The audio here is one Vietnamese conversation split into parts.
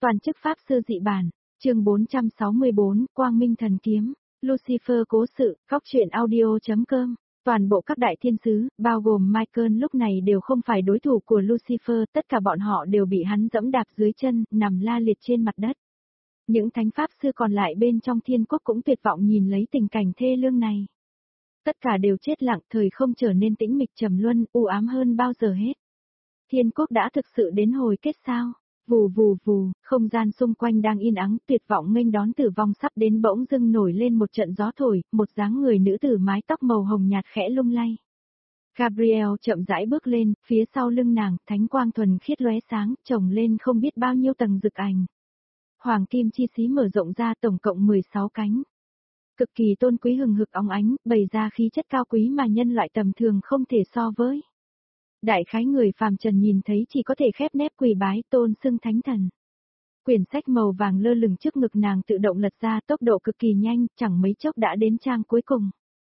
Toàn chức pháp sư dị bản, chương 464, Quang Minh Thần Kiếm, Lucifer cố sự, góc truyện audio.com. Toàn bộ các đại thiên sứ, bao gồm Michael lúc này đều không phải đối thủ của Lucifer, tất cả bọn họ đều bị hắn dẫm đạp dưới chân, nằm la liệt trên mặt đất. Những thánh pháp sư còn lại bên trong thiên quốc cũng tuyệt vọng nhìn lấy tình cảnh thê lương này. Tất cả đều chết lặng, thời không trở nên tĩnh mịch trầm luân, u ám hơn bao giờ hết. Thiên quốc đã thực sự đến hồi kết sao? Vù vù vù, không gian xung quanh đang yên ắng, tuyệt vọng nghênh đón tử vong sắp đến bỗng dưng nổi lên một trận gió thổi, một dáng người nữ tử mái tóc màu hồng nhạt khẽ lung lay. Gabriel chậm rãi bước lên, phía sau lưng nàng, thánh quang thuần khiết lóe sáng, chồng lên không biết bao nhiêu tầng rực ảnh. Hoàng kim chi xí mở rộng ra tổng cộng 16 cánh. Cực kỳ tôn quý hừng hực óng ánh, bày ra khí chất cao quý mà nhân loại tầm thường không thể so với. Đại khái người phàm trần nhìn thấy chỉ có thể khép nép quỳ bái tôn xưng thánh thần. Quyển sách màu vàng lơ lửng trước ngực nàng tự động lật ra tốc độ cực kỳ nhanh, chẳng mấy chốc đã đến trang cuối cùng.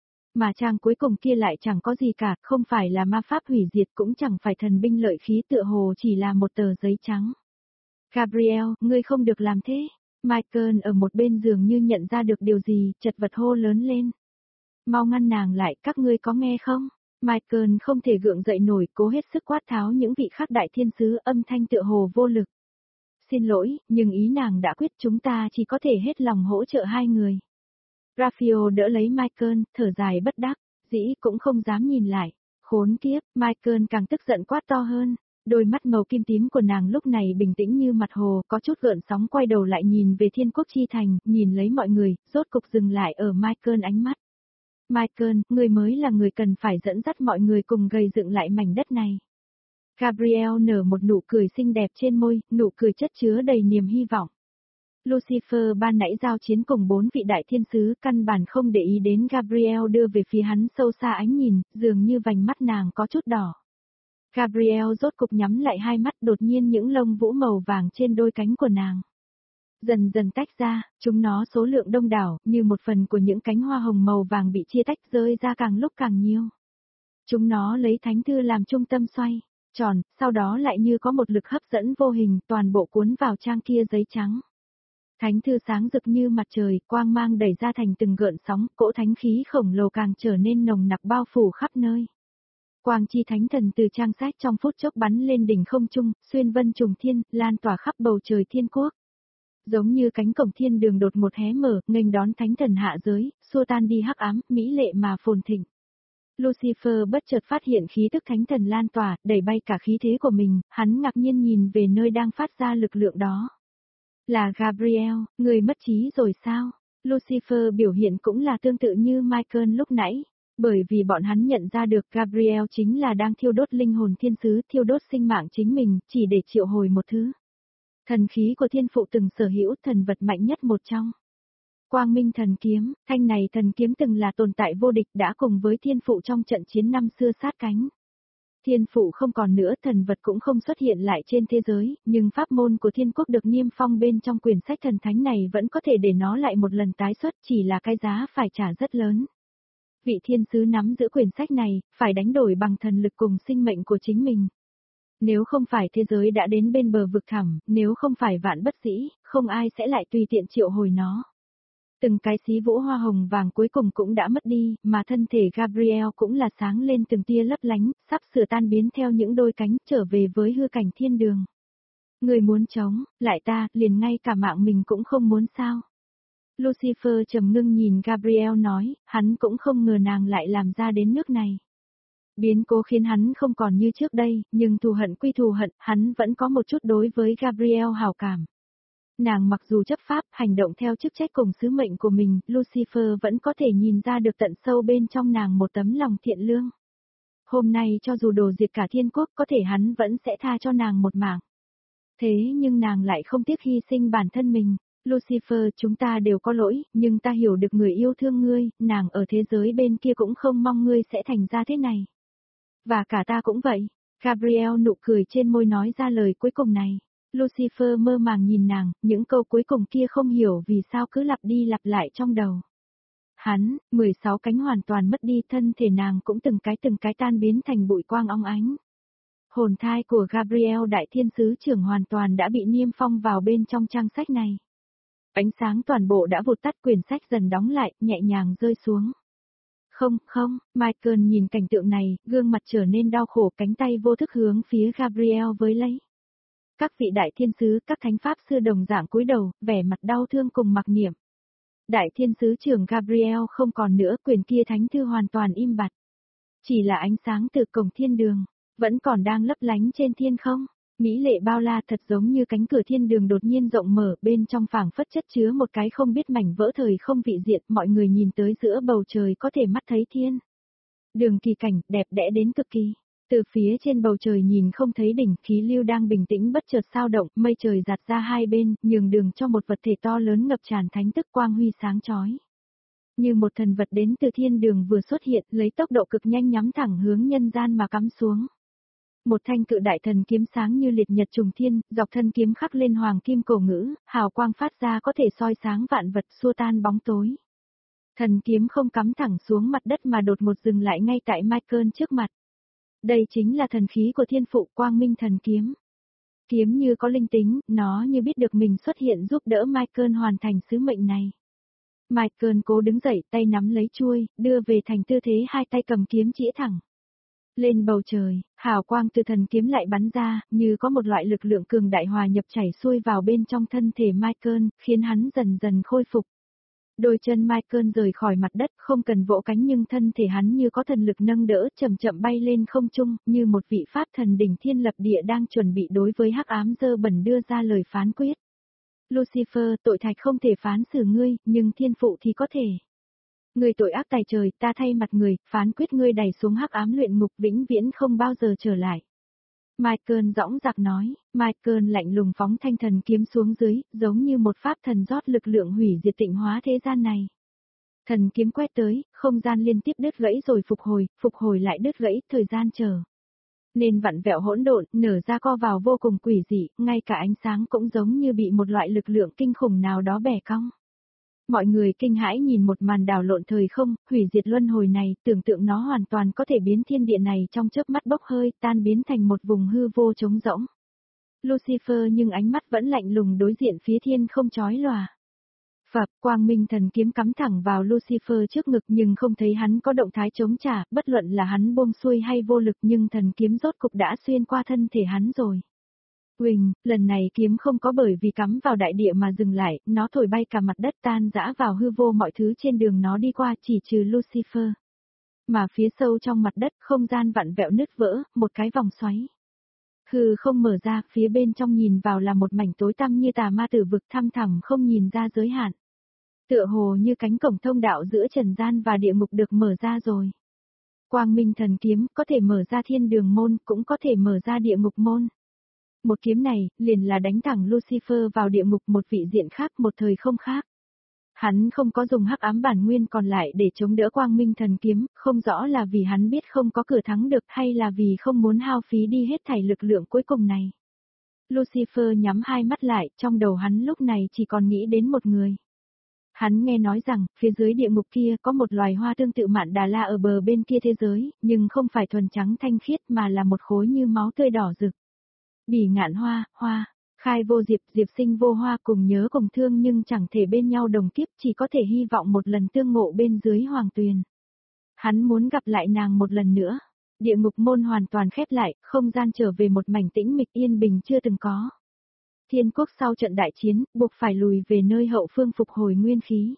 Mà trang cuối cùng kia lại chẳng có gì cả, không phải là ma pháp hủy diệt cũng chẳng phải thần binh lợi khí, tựa hồ chỉ là một tờ giấy trắng. Gabriel, ngươi không được làm thế. Michael ở một bên giường như nhận ra được điều gì, chật vật hô lớn lên. Mau ngăn nàng lại, các ngươi có nghe không? Michael không thể gượng dậy nổi, cố hết sức quát tháo những vị khác đại thiên sứ, âm thanh tựa hồ vô lực. Xin lỗi, nhưng ý nàng đã quyết, chúng ta chỉ có thể hết lòng hỗ trợ hai người. Raphael đỡ lấy Michael, thở dài bất đắc, dĩ cũng không dám nhìn lại. Khốn kiếp, Michael càng tức giận quát to hơn. Đôi mắt màu kim tím của nàng lúc này bình tĩnh như mặt hồ, có chút gợn sóng, quay đầu lại nhìn về thiên quốc chi thành, nhìn lấy mọi người, rốt cục dừng lại ở Michael ánh mắt. Michael, người mới là người cần phải dẫn dắt mọi người cùng gây dựng lại mảnh đất này. Gabriel nở một nụ cười xinh đẹp trên môi, nụ cười chất chứa đầy niềm hy vọng. Lucifer ban nãy giao chiến cùng 4 vị đại thiên sứ, căn bản không để ý đến Gabriel đưa về phía hắn sâu xa ánh nhìn, dường như vành mắt nàng có chút đỏ. Gabriel rốt cục nhắm lại hai mắt, đột nhiên những lông vũ màu vàng trên đôi cánh của nàng dần dần tách ra, chúng nó số lượng đông đảo, như một phần của những cánh hoa hồng màu vàng bị chia tách rơi ra càng lúc càng nhiều. Chúng nó lấy thánh thư làm trung tâm xoay tròn, sau đó lại như có một lực hấp dẫn vô hình, toàn bộ cuốn vào trang kia giấy trắng. Thánh thư sáng rực như mặt trời, quang mang đẩy ra thành từng gợn sóng, cỗ thánh khí khổng lồ càng trở nên nồng nặc bao phủ khắp nơi. Quang chi thánh thần từ trang sách trong phút chốc bắn lên đỉnh không trung, xuyên vân trùng thiên, lan tỏa khắp bầu trời thiên quốc. Giống như cánh cổng thiên đường đột một hé mở, nghênh đón thánh thần hạ giới, xua tan đi hắc ám, mỹ lệ mà phồn thịnh. Lucifer bất chợt phát hiện khí tức thánh thần lan tỏa, đẩy bay cả khí thế của mình, hắn ngạc nhiên nhìn về nơi đang phát ra lực lượng đó. Là Gabriel, người mất trí rồi sao? Lucifer biểu hiện cũng là tương tự như Michael lúc nãy. Bởi vì bọn hắn nhận ra được Gabriel chính là đang thiêu đốt linh hồn thiên sứ, thiêu đốt sinh mạng chính mình, chỉ để triệu hồi một thứ. Thần khí của thiên phụ từng sở hữu, thần vật mạnh nhất một trong. Quang Minh Thần Kiếm, thanh này thần kiếm từng là tồn tại vô địch, đã cùng với thiên phụ trong trận chiến năm xưa sát cánh. Thiên phụ không còn nữa, thần vật cũng không xuất hiện lại trên thế giới, nhưng pháp môn của thiên quốc được niêm phong bên trong quyển sách thần thánh này vẫn có thể để nó lại một lần tái xuất, chỉ là cái giá phải trả rất lớn. Vị thiên sứ nắm giữ quyển sách này, phải đánh đổi bằng thần lực cùng sinh mệnh của chính mình. Nếu không phải thế giới đã đến bên bờ vực thẳm, nếu không phải vạn bất dĩ, không ai sẽ lại tùy tiện triệu hồi nó. Từng cái xí vũ hoa hồng vàng cuối cùng cũng đã mất đi, mà thân thể Gabriel cũng là sáng lên từng tia lấp lánh, sắp sửa tan biến theo những đôi cánh trở về với hư cảnh thiên đường. Người muốn chống, lại ta, liền ngay cả mạng mình cũng không muốn sao. Lucifer trầm ngưng nhìn Gabriel nói, hắn cũng không ngờ nàng lại làm ra đến nước này. Biến cố khiến hắn không còn như trước đây, nhưng thù hận quy thù hận, hắn vẫn có một chút đối với Gabriel hảo cảm. Nàng mặc dù chấp pháp, hành động theo chức trách cùng sứ mệnh của mình, Lucifer vẫn có thể nhìn ra được tận sâu bên trong nàng một tấm lòng thiện lương. Hôm nay cho dù đồ diệt cả thiên quốc, có thể hắn vẫn sẽ tha cho nàng một mạng. Thế nhưng nàng lại không tiếc hy sinh bản thân mình. Lucifer, chúng ta đều có lỗi, nhưng ta hiểu được người yêu thương ngươi, nàng ở thế giới bên kia cũng không mong ngươi sẽ thành ra thế này. Và cả ta cũng vậy. Gabriel nụ cười trên môi nói ra lời cuối cùng này. Lucifer mơ màng nhìn nàng, những câu cuối cùng kia không hiểu vì sao cứ lặp đi lặp lại trong đầu. Hắn, 16 cánh hoàn toàn mất đi, thân thể nàng cũng từng cái tan biến thành bụi quang óng ánh. Hồn thai của Gabriel Đại Thiên Sứ Trưởng hoàn toàn đã bị niêm phong vào bên trong trang sách này. Ánh sáng toàn bộ đã vụt tắt, quyển sách dần đóng lại, nhẹ nhàng rơi xuống. Không, Michael nhìn cảnh tượng này, gương mặt trở nên đau khổ, cánh tay vô thức hướng phía Gabriel với lấy. Các vị đại thiên sứ, các thánh pháp sư đồng dạng cúi đầu, vẻ mặt đau thương cùng mặc niệm. Đại thiên sứ trưởng Gabriel không còn nữa, quyển kia thánh thư hoàn toàn im bặt. Chỉ là ánh sáng từ cổng thiên đường, vẫn còn đang lấp lánh trên thiên không. Mỹ lệ bao la, thật giống như cánh cửa thiên đường đột nhiên rộng mở, bên trong phảng phất chất chứa một cái không biết mảnh vỡ thời không vị diện, mọi người nhìn tới giữa bầu trời có thể mắt thấy thiên đường kỳ cảnh, đẹp đẽ đến cực kỳ. Từ phía trên bầu trời nhìn không thấy đỉnh, khí lưu đang bình tĩnh bất chợt xao động, mây trời giạt ra hai bên, nhường đường cho một vật thể to lớn ngập tràn thánh tức quang huy sáng chói. Như một thần vật đến từ thiên đường vừa xuất hiện, lấy tốc độ cực nhanh nhắm thẳng hướng nhân gian mà cắm xuống. Một thanh cự đại thần kiếm sáng như liệt nhật trùng thiên, dọc thân kiếm khắc lên hoàng kim cổ ngữ, hào quang phát ra có thể soi sáng vạn vật, xua tan bóng tối. Thần kiếm không cắm thẳng xuống mặt đất mà đột ngột dừng lại ngay tại Michael trước mặt. Đây chính là thần khí của thiên phụ, Quang Minh Thần Kiếm. Kiếm như có linh tính, nó như biết được mình xuất hiện giúp đỡ Michael hoàn thành sứ mệnh này. Michael cố đứng dậy, tay nắm lấy chuôi, đưa về thành tư thế hai tay cầm kiếm chĩa thẳng. Lên bầu trời, hào quang từ thần kiếm lại bắn ra, như có một loại lực lượng cường đại hòa nhập chảy xuôi vào bên trong thân thể Michael, khiến hắn dần dần khôi phục. Đôi chân Michael rời khỏi mặt đất, không cần vỗ cánh nhưng thân thể hắn như có thần lực nâng đỡ, chậm chậm bay lên không trung, như một vị pháp thần đỉnh thiên lập địa đang chuẩn bị đối với hắc ám dơ bẩn đưa ra lời phán quyết. Lucifer, tội thạch không thể phán xử ngươi, nhưng thiên phụ thì có thể. Người tội ác tày trời, ta thay mặt người, phán quyết ngươi đày xuống hắc ám luyện ngục vĩnh viễn không bao giờ trở lại. Michael dõng dạc nói, Michael lạnh lùng phóng thanh thần kiếm xuống dưới, giống như một pháp thần rót lực lượng hủy diệt tịnh hóa thế gian này. Thần kiếm quét tới, không gian liên tiếp đứt gãy rồi phục hồi lại đứt gãy, thời gian chờ. Nên vặn vẹo hỗn độn, nở ra co vào vô cùng quỷ dị, ngay cả ánh sáng cũng giống như bị một loại lực lượng kinh khủng nào đó bẻ cong. Mọi người kinh hãi nhìn một màn đảo lộn thời không, hủy diệt luân hồi này, tưởng tượng nó hoàn toàn có thể biến thiên địa này trong chớp mắt bốc hơi, tan biến thành một vùng hư vô trống rỗng. Lucifer nhưng ánh mắt vẫn lạnh lùng đối diện phía thiên không chói lòa. Phập, Quang Minh Thần Kiếm cắm thẳng vào Lucifer trước ngực nhưng không thấy hắn có động thái chống trả, bất luận là hắn buông xuôi hay vô lực nhưng thần kiếm rốt cục đã xuyên qua thân thể hắn rồi. Huỳnh, lần này kiếm không có bởi vì cắm vào đại địa mà dừng lại, nó thổi bay cả mặt đất tan rã vào hư vô mọi thứ trên đường nó đi qua chỉ trừ Lucifer. Mà phía sâu trong mặt đất không gian vặn vẹo nứt vỡ, một cái vòng xoáy. Hư không mở ra, phía bên trong nhìn vào là một mảnh tối tăm như tà ma tử vực thăm thẳm không nhìn ra giới hạn. Tựa hồ như cánh cổng thông đạo giữa trần gian và địa ngục được mở ra rồi. Quang Minh Thần Kiếm có thể mở ra thiên đường môn, cũng có thể mở ra địa ngục môn. Một kiếm này, liền là đánh thẳng Lucifer vào địa ngục một vị diện khác, một thời không khác. Hắn không có dùng hắc ám bản nguyên còn lại để chống đỡ Quang Minh Thần Kiếm, không rõ là vì hắn biết không có cửa thắng được hay là vì không muốn hao phí đi hết thảy lực lượng cuối cùng này. Lucifer nhắm hai mắt lại, trong đầu hắn lúc này chỉ còn nghĩ đến một người. Hắn nghe nói rằng, phía dưới địa ngục kia có một loài hoa tương tự Mạn Đà La ở bờ bên kia thế giới, nhưng không phải thuần trắng thanh khiết mà là một khối như máu tươi đỏ rực. Bỉ ngạn hoa, khai vô diệp, diệp sinh vô hoa, cùng nhớ cùng thương nhưng chẳng thể bên nhau đồng kiếp, chỉ có thể hy vọng một lần tương ngộ bên dưới hoàng tuyền. Hắn muốn gặp lại nàng một lần nữa. Địa ngục môn hoàn toàn khép lại, không gian trở về một mảnh tĩnh mịch yên bình chưa từng có. Thiên quốc sau trận đại chiến, buộc phải lùi về nơi hậu phương phục hồi nguyên khí.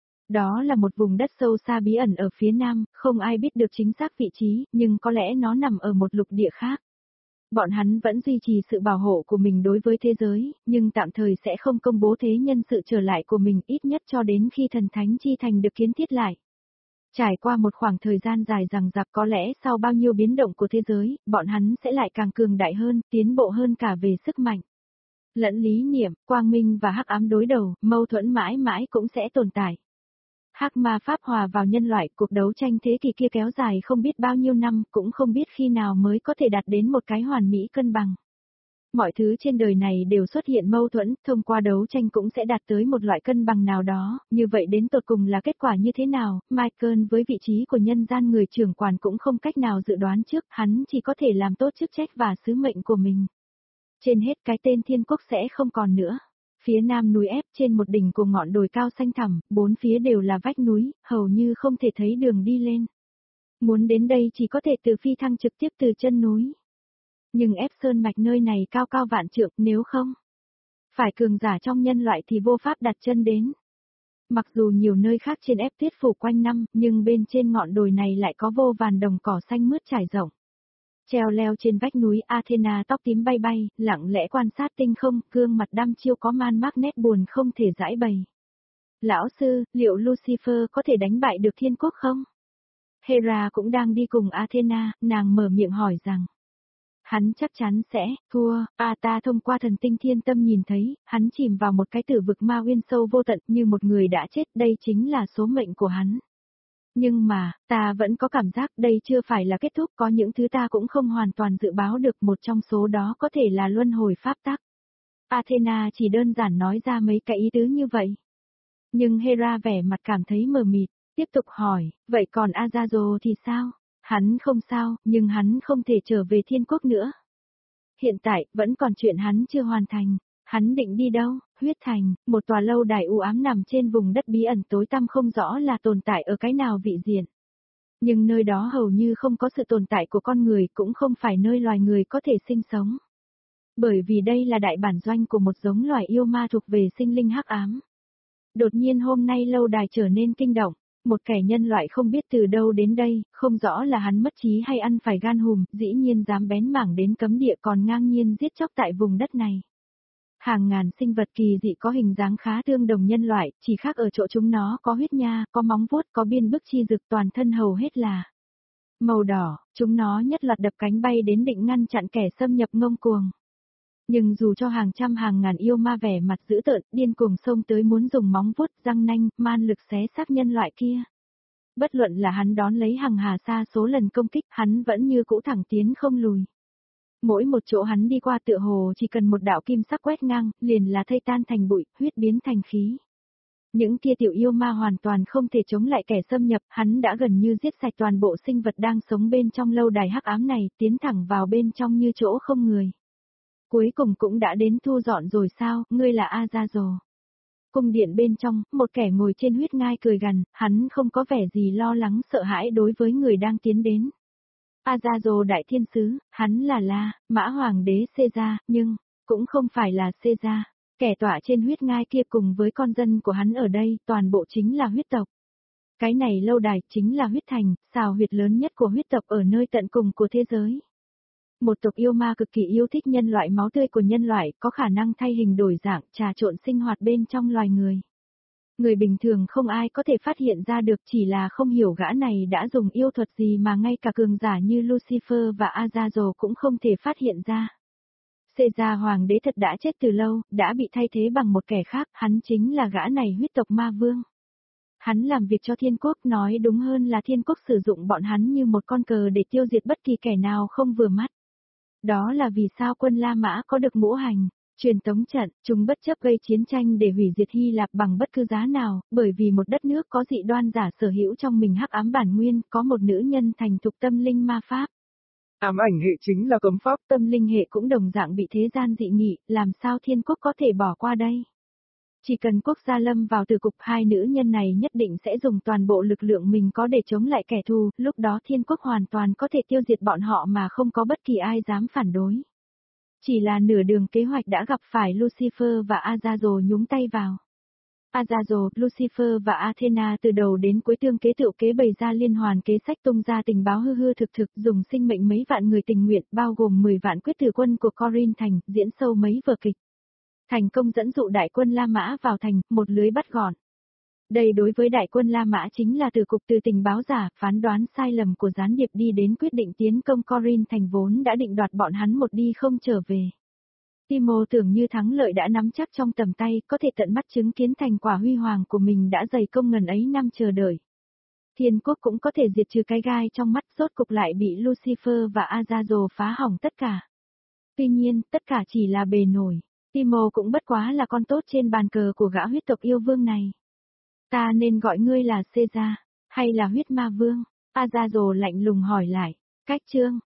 Đó là một vùng đất sâu xa bí ẩn ở phía nam, không ai biết được chính xác vị trí, nhưng có lẽ nó nằm ở một lục địa khác. Bọn hắn vẫn duy trì sự bảo hộ của mình đối với thế giới, nhưng tạm thời sẽ không công bố thế nhân sự trở lại của mình ít nhất cho đến khi thần thánh chi thành được kiến thiết lại. Trải qua một khoảng thời gian dài rằng rạc có lẽ sau bao nhiêu biến động của thế giới, bọn hắn sẽ lại càng cường đại hơn, tiến bộ hơn cả về sức mạnh. Lẫn lý niệm, quang minh và hắc ám đối đầu, mâu thuẫn mãi mãi cũng sẽ tồn tại. Hắc ma pháp hòa vào nhân loại, cuộc đấu tranh thế kỷ kia kéo dài không biết bao nhiêu năm, cũng không biết khi nào mới có thể đạt đến một cái hoàn mỹ cân bằng. Mọi thứ trên đời này đều xuất hiện mâu thuẫn, thông qua đấu tranh cũng sẽ đạt tới một loại cân bằng nào đó, như vậy đến tột cùng là kết quả như thế nào, Michael với vị trí của nhân gian người trưởng quản cũng không cách nào dự đoán trước, hắn chỉ có thể làm tốt chức trách và sứ mệnh của mình. Trên hết cái tên thiên quốc sẽ không còn nữa. Phía nam núi ép trên một đỉnh của ngọn đồi cao xanh thẳm, bốn phía đều là vách núi, hầu như không thể thấy đường đi lên. Muốn đến đây chỉ có thể từ phi thăng trực tiếp từ chân núi. Nhưng ép sơn mạch nơi này cao cao vạn trượng, nếu không phải cường giả trong nhân loại thì vô pháp đặt chân đến. Mặc dù nhiều nơi khác trên ép tuyết phủ quanh năm, nhưng bên trên ngọn đồi này lại có vô vàn đồng cỏ xanh mướt trải rộng. Treo leo trên vách núi Athena tóc tím bay bay, lặng lẽ quan sát tinh không, gương mặt đăm chiêu có man mác nét buồn không thể giải bày. Lão sư, liệu Lucifer có thể đánh bại được thiên quốc không? Hera cũng đang đi cùng Athena, nàng mở miệng hỏi rằng. Hắn chắc chắn sẽ thua, ta thông qua thần tinh thiên tâm nhìn thấy, hắn chìm vào một cái tử vực ma uyên sâu vô tận như một người đã chết, đây chính là số mệnh của hắn. Nhưng mà, ta vẫn có cảm giác đây chưa phải là kết thúc, có những thứ ta cũng không hoàn toàn dự báo được, một trong số đó có thể là luân hồi pháp tắc. Athena chỉ đơn giản nói ra mấy cái ý tứ như vậy. Nhưng Hera vẻ mặt cảm thấy mờ mịt, tiếp tục hỏi, vậy còn Azazel thì sao? Hắn không sao, nhưng hắn không thể trở về thiên quốc nữa. Hiện tại, vẫn còn chuyện hắn chưa hoàn thành. Hắn định đi đâu? Huyết Thành, một tòa lâu đài u ám nằm trên vùng đất bí ẩn tối tăm không rõ là tồn tại ở cái nào vị diện. Nhưng nơi đó hầu như không có sự tồn tại của con người, cũng không phải nơi loài người có thể sinh sống. Bởi vì đây là đại bản doanh của một giống loài yêu ma thuộc về sinh linh hắc ám. Đột nhiên hôm nay lâu đài trở nên kinh động. Một kẻ nhân loại không biết từ đâu đến đây, không rõ là hắn mất trí hay ăn phải gan hùm, dĩ nhiên dám bén mảng đến cấm địa còn ngang nhiên giết chóc tại vùng đất này. Hàng ngàn sinh vật kỳ dị có hình dáng khá tương đồng nhân loại, chỉ khác ở chỗ chúng nó có huyết nha, có móng vuốt, có biên bức chi rực, toàn thân hầu hết là màu đỏ, chúng nó nhất loạt đập cánh bay đến định ngăn chặn kẻ xâm nhập ngông cuồng. Nhưng dù cho hàng trăm hàng ngàn yêu ma vẻ mặt dữ tợn, điên cuồng xông tới muốn dùng móng vuốt, răng nanh, man lực xé xác nhân loại kia. Bất luận là hắn đón lấy hàng hà sa số lần công kích, hắn vẫn như cũ thẳng tiến không lùi. Mỗi một chỗ hắn đi qua tựa hồ chỉ cần một đạo kim sắc quét ngang, liền là thây tan thành bụi, huyết biến thành khí. Những kia tiểu yêu ma hoàn toàn không thể chống lại kẻ xâm nhập, hắn đã gần như giết sạch toàn bộ sinh vật đang sống bên trong lâu đài hắc ám này, tiến thẳng vào bên trong như chỗ không người. Cuối cùng cũng đã đến thu dọn rồi sao, ngươi là Azazel. Cung điện bên trong, một kẻ ngồi trên huyết ngai cười gằn, hắn không có vẻ gì lo lắng sợ hãi đối với người đang tiến đến. Azazel đại thiên sứ, hắn là Mã hoàng đế Caesar, nhưng, cũng không phải là Caesar. Kẻ tọa trên huyết ngai kia cùng với con dân của hắn ở đây, toàn bộ chính là huyết tộc. Cái này lâu đài chính là huyết thành, xào huyệt lớn nhất của huyết tộc ở nơi tận cùng của thế giới. Một tộc yêu ma cực kỳ yêu thích nhân loại, máu tươi của nhân loại, có khả năng thay hình đổi dạng, trà trộn sinh hoạt bên trong loài người. Người bình thường không ai có thể phát hiện ra được, chỉ là không hiểu gã này đã dùng yêu thuật gì mà ngay cả cường giả như Lucifer và Azazel cũng không thể phát hiện ra. Caesar hoàng đế thật đã chết từ lâu, đã bị thay thế bằng một kẻ khác, hắn chính là gã này huyết tộc ma vương. Hắn làm việc cho thiên quốc, nói đúng hơn là thiên quốc sử dụng bọn hắn như một con cờ để tiêu diệt bất kỳ kẻ nào không vừa mắt. Đó là vì sao quân La Mã có được ngũ hành, truyền tống trận, chúng bất chấp gây chiến tranh để hủy diệt Hy Lạp bằng bất cứ giá nào, bởi vì một đất nước có dị đoan giả sở hữu trong mình hắc ám bản nguyên, có một nữ nhân thành thục tâm linh ma pháp. Ám ảnh hệ chính là cấm pháp. Tâm linh hệ cũng đồng dạng bị thế gian dị nghị, làm sao thiên quốc có thể bỏ qua đây? Chỉ cần quốc gia lâm vào tử cục, hai nữ nhân này nhất định sẽ dùng toàn bộ lực lượng mình có để chống lại kẻ thù, lúc đó thiên quốc hoàn toàn có thể tiêu diệt bọn họ mà không có bất kỳ ai dám phản đối. Chỉ là nửa đường kế hoạch đã gặp phải Lucifer và Azazel nhúng tay vào. Azazel, Lucifer và Athena từ đầu đến cuối tương kế tựu kế bày ra liên hoàn kế sách, tung ra tình báo hư hư thực thực, dùng sinh mệnh mấy vạn người tình nguyện, bao gồm 10 vạn quyết tử quân của Corinth thành, diễn sâu mấy vở kịch. Thành công dẫn dụ đại quân La Mã vào thành, một lưới bắt gọn. Đây đối với đại quân La Mã chính là từ cục từ tình báo giả, phán đoán sai lầm của gián điệp đi đến quyết định tiến công Corinth thành vốn đã định đoạt bọn hắn một đi không trở về. Timo tưởng như thắng lợi đã nắm chắc trong tầm tay, có thể tận mắt chứng kiến thành quả huy hoàng của mình đã dày công ngần ấy năm chờ đợi. Thiên quốc cũng có thể diệt trừ cái gai trong mắt, rốt cục lại bị Lucifer và Azazel phá hỏng tất cả. Tuy nhiên, tất cả chỉ là bề nổi. Timo cũng bất quá là con tốt trên bàn cờ của gã huyết tộc yêu vương này. Ta nên gọi ngươi là Caesar, hay là huyết ma vương? Azazel lạnh lùng hỏi lại. Cách chương.